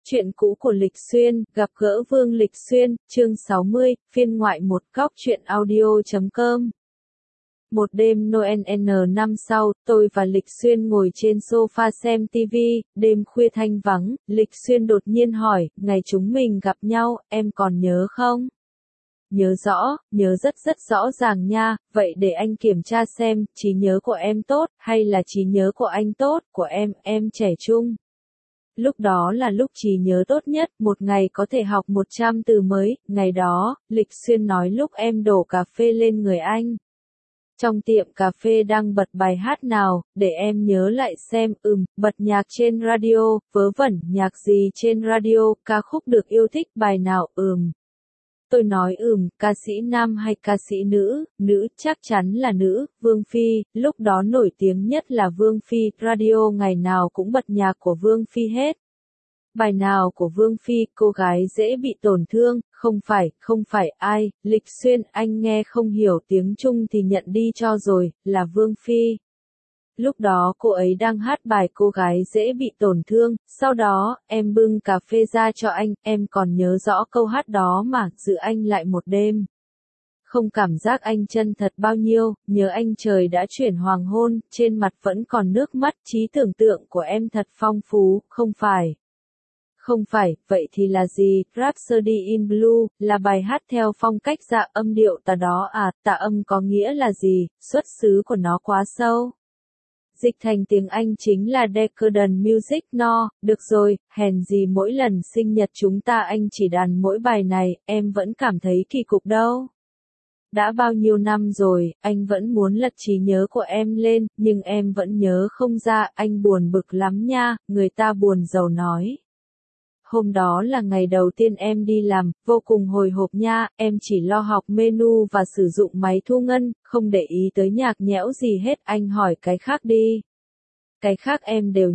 Chuyện cũ của Lịch Xuyên, gặp gỡ Vương Lịch Xuyên, chương 60, phiên ngoại một góc truyện audio.com. Một đêm Noel N năm sau, tôi và Lịch Xuyên ngồi trên sofa xem TV, đêm khuya thanh vắng, Lịch Xuyên đột nhiên hỏi, ngày chúng mình gặp nhau, em còn nhớ không? Nhớ rõ, nhớ rất rõ ràng nha, vậy để anh kiểm tra xem, trí nhớ của em tốt, hay là trí nhớ của anh tốt, của em trẻ trung. Lúc đó là lúc trí nhớ tốt nhất, một ngày có thể học 100 từ mới, ngày đó, Lịch Xuyên nói lúc em đổ cà phê lên người anh. Trong tiệm cà phê đang bật bài hát nào, để em nhớ lại xem, bật nhạc trên radio, vớ vẩn, nhạc gì trên radio, ca khúc được yêu thích bài nào, Tôi nói ca sĩ nam hay ca sĩ nữ, chắc chắn là nữ, Vương Phi, lúc đó nổi tiếng nhất là Vương Phi, radio ngày nào cũng bật nhạc của Vương Phi hết. Bài nào của Vương Phi, cô gái dễ bị tổn thương, không phải ai, Lịch Xuyên, anh nghe không hiểu tiếng Trung thì nhận đi cho rồi, là Vương Phi. Lúc đó cô ấy đang hát bài cô gái dễ bị tổn thương, sau đó, em bưng cà phê ra cho anh, em còn nhớ rõ câu hát đó mà, giữ anh lại một đêm. Không cảm giác anh chân thật bao nhiêu, nhớ anh trời đã chuyển hoàng hôn, trên mặt vẫn còn nước mắt, trí tưởng tượng của em thật phong phú, không phải. Không phải, vậy thì là gì? Rhapsody in Blue, là bài hát theo phong cách dạ âm điệu tà đó à, tà âm có nghĩa là gì, xuất xứ của nó quá sâu. Dịch thành tiếng Anh chính là Decadent Music no, được rồi, hèn gì mỗi lần sinh nhật chúng ta anh chỉ đàn mỗi bài này, em vẫn cảm thấy kỳ cục đâu. Đã bao nhiêu năm rồi, anh vẫn muốn lật trí nhớ của em lên, nhưng em vẫn nhớ không ra, anh buồn bực lắm nha, người ta buồn rầu nói. Hôm đó là ngày đầu tiên em đi làm, vô cùng hồi hộp nha, em chỉ lo học menu và sử dụng máy thu ngân, không để ý tới nhạc nhẽo gì hết, anh hỏi cái khác đi. Cái khác em đều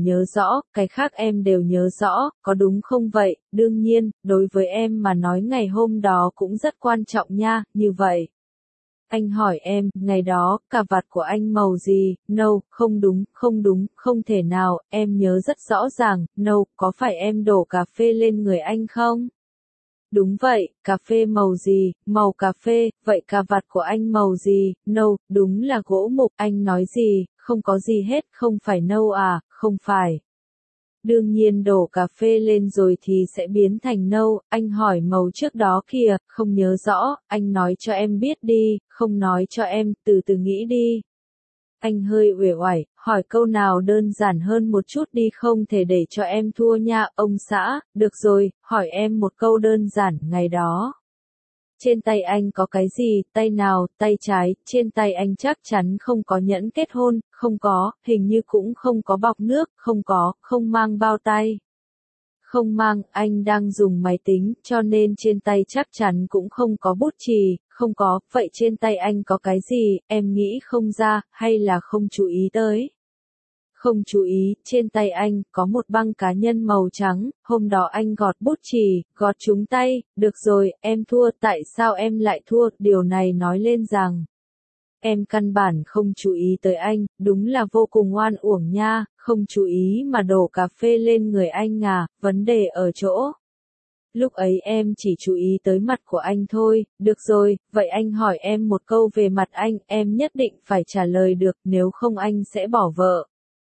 nhớ rõ, có đúng không vậy, đương nhiên, đối với em mà nói ngày hôm đó cũng rất quan trọng nha, như vậy. Anh hỏi em, ngày đó, cà vạt của anh màu gì, nâu, không đúng, không thể nào, em nhớ rất rõ ràng, nâu, có phải em đổ cà phê lên người anh không? Đúng vậy, cà phê màu gì, màu cà phê, vậy cà vạt của anh màu gì, nâu, đúng là gỗ mục, anh nói gì, không có gì hết, không phải nâu à, không phải. Đương nhiên đổ cà phê lên rồi thì sẽ biến thành nâu, anh hỏi màu trước đó kìa, không nhớ rõ, anh nói cho em biết đi, không nói cho em, từ từ nghĩ đi. Anh hơi uể oải, hỏi câu nào đơn giản hơn một chút đi, không thể để cho em thua nha, ông xã, được rồi, hỏi em một câu đơn giản, ngày đó. Trên tay anh có cái gì, tay nào, tay trái, trên tay anh chắc chắn không có nhẫn kết hôn, không có, hình như cũng không có bọc nước, không mang bao tay. Không mang, anh đang dùng máy tính, cho nên trên tay chắc chắn cũng không có bút chì, không có, vậy trên tay anh có cái gì, em nghĩ không ra, hay là không chú ý tới. Không chú ý, trên tay anh, có một băng cá nhân màu trắng, hôm đó anh gọt bút chì, gọt trúng tay, được rồi, em thua, tại sao em lại thua, điều này nói lên rằng. Em căn bản không chú ý tới anh, đúng là vô cùng oan uổng nha, không chú ý mà đổ cà phê lên người anh à, vấn đề ở chỗ. Lúc ấy em chỉ chú ý tới mặt của anh thôi, được rồi, vậy anh hỏi em một câu về mặt anh, em nhất định phải trả lời được, nếu không anh sẽ bỏ vợ.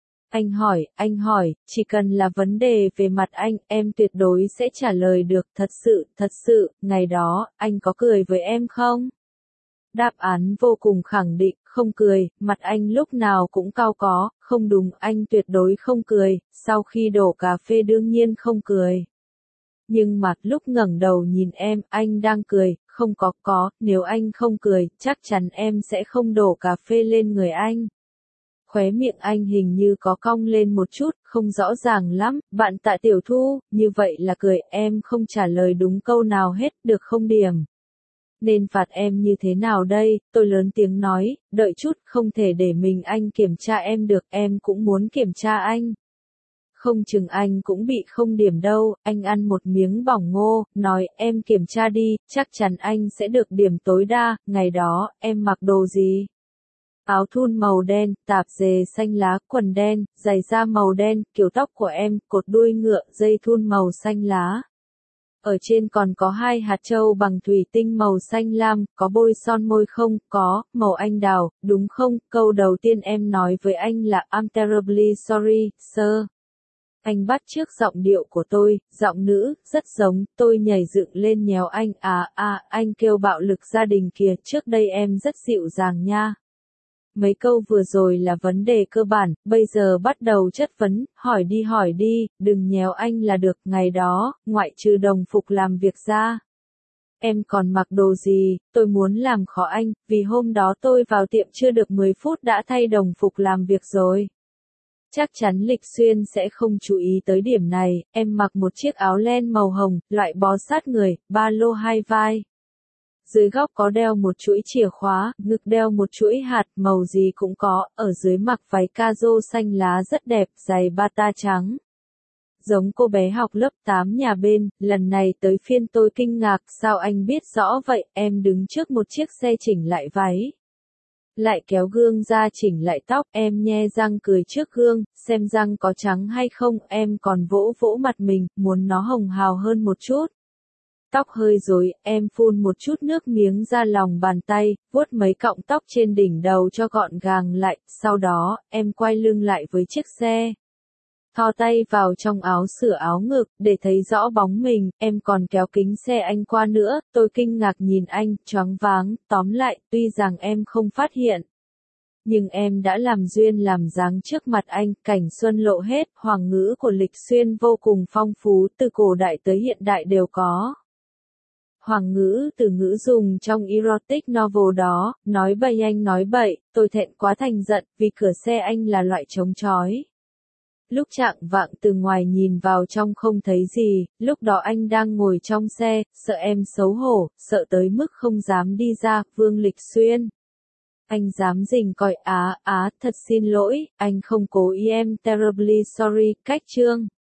Anh hỏi, chỉ cần là vấn đề về mặt anh, em tuyệt đối sẽ trả lời được, thật sự, ngày đó, anh có cười với em không? Đáp án vô cùng khẳng định, không cười, mặt anh lúc nào cũng cau có, không đúng, anh tuyệt đối không cười, sau khi đổ cà phê đương nhiên không cười. Nhưng mà, lúc ngẩng đầu nhìn em, anh đang cười, không có, nếu anh không cười, chắc chắn em sẽ không đổ cà phê lên người anh. Khóe miệng anh hình như có cong lên một chút, không rõ ràng lắm, bạn Tạ Tiểu Thu, như vậy là cười, em không trả lời đúng câu nào hết, được không điểm. Nên phạt em như thế nào đây, tôi lớn tiếng nói, đợi chút, không thể để mình anh kiểm tra em được, em cũng muốn kiểm tra anh. Không chừng anh cũng bị không điểm đâu, anh ăn một miếng bỏng ngô, nói, em kiểm tra đi, chắc chắn anh sẽ được điểm tối đa, ngày đó, em mặc đồ gì? Áo thun màu đen, tạp dề xanh lá, quần đen, giày da màu đen, kiểu tóc của em, cột đuôi ngựa, dây thun màu xanh lá. Ở trên còn có 2 hạt châu bằng thủy tinh màu xanh lam, có bôi son môi không? Có, màu anh đào, đúng không? Câu đầu tiên em nói với anh là I'm terribly sorry, sir. Anh bắt chước giọng điệu của tôi, giọng nữ, rất giống, tôi nhảy dựng lên nhéo anh, anh kêu bạo lực gia đình kìa, trước đây em rất dịu dàng nha. Mấy câu vừa rồi là vấn đề cơ bản, bây giờ bắt đầu chất vấn, hỏi đi, đừng nhéo anh là được, ngày đó, ngoại trừ đồng phục làm việc ra. Em còn mặc đồ gì, tôi muốn làm khó anh, vì hôm đó tôi vào tiệm chưa được 10 phút đã thay đồng phục làm việc rồi. Chắc chắn Lịch Xuyên sẽ không chú ý tới điểm này, em mặc một chiếc áo len màu hồng, loại bó sát người, ba lô 2 vai. Dưới góc có đeo một chuỗi chìa khóa, ngực đeo một chuỗi hạt, màu gì cũng có, ở dưới mặc váy ca-rô xanh lá rất đẹp, giày bata trắng. Giống cô bé học lớp 8 nhà bên, lần này tới phiên tôi kinh ngạc, sao anh biết rõ vậy, em đứng trước một chiếc xe chỉnh lại váy. Lại kéo gương ra chỉnh lại tóc, em nhe răng cười trước gương, xem răng có trắng hay không, em còn vỗ vỗ mặt mình, muốn nó hồng hào hơn một chút. Tóc hơi rối, em phun một chút nước miếng ra lòng bàn tay, vuốt mấy cọng tóc trên đỉnh đầu cho gọn gàng lại, sau đó, em quay lưng lại với chiếc xe. Thò tay vào trong áo sửa áo ngực, để thấy rõ bóng mình, em còn kéo kính xe anh qua nữa, tôi kinh ngạc nhìn anh, choáng váng, tóm lại, tuy rằng em không phát hiện. Nhưng em đã làm duyên làm dáng trước mặt anh, cảnh xuân lộ hết, hoàng ngữ của Lịch Xuyên vô cùng phong phú, từ cổ đại tới hiện đại đều có. Hoàng ngữ, từ ngữ dùng trong erotic novel đó, nói bậy anh nói bậy, tôi thẹn quá thành giận, vì cửa xe anh là loại chống chói. Lúc chạng vạng từ ngoài nhìn vào trong không thấy gì, lúc đó anh đang ngồi trong xe, sợ em xấu hổ, sợ tới mức không dám đi ra, Vương Lịch Xuyên. Anh dám rình coi, thật xin lỗi, anh không cố ý, em terribly sorry, cách chương.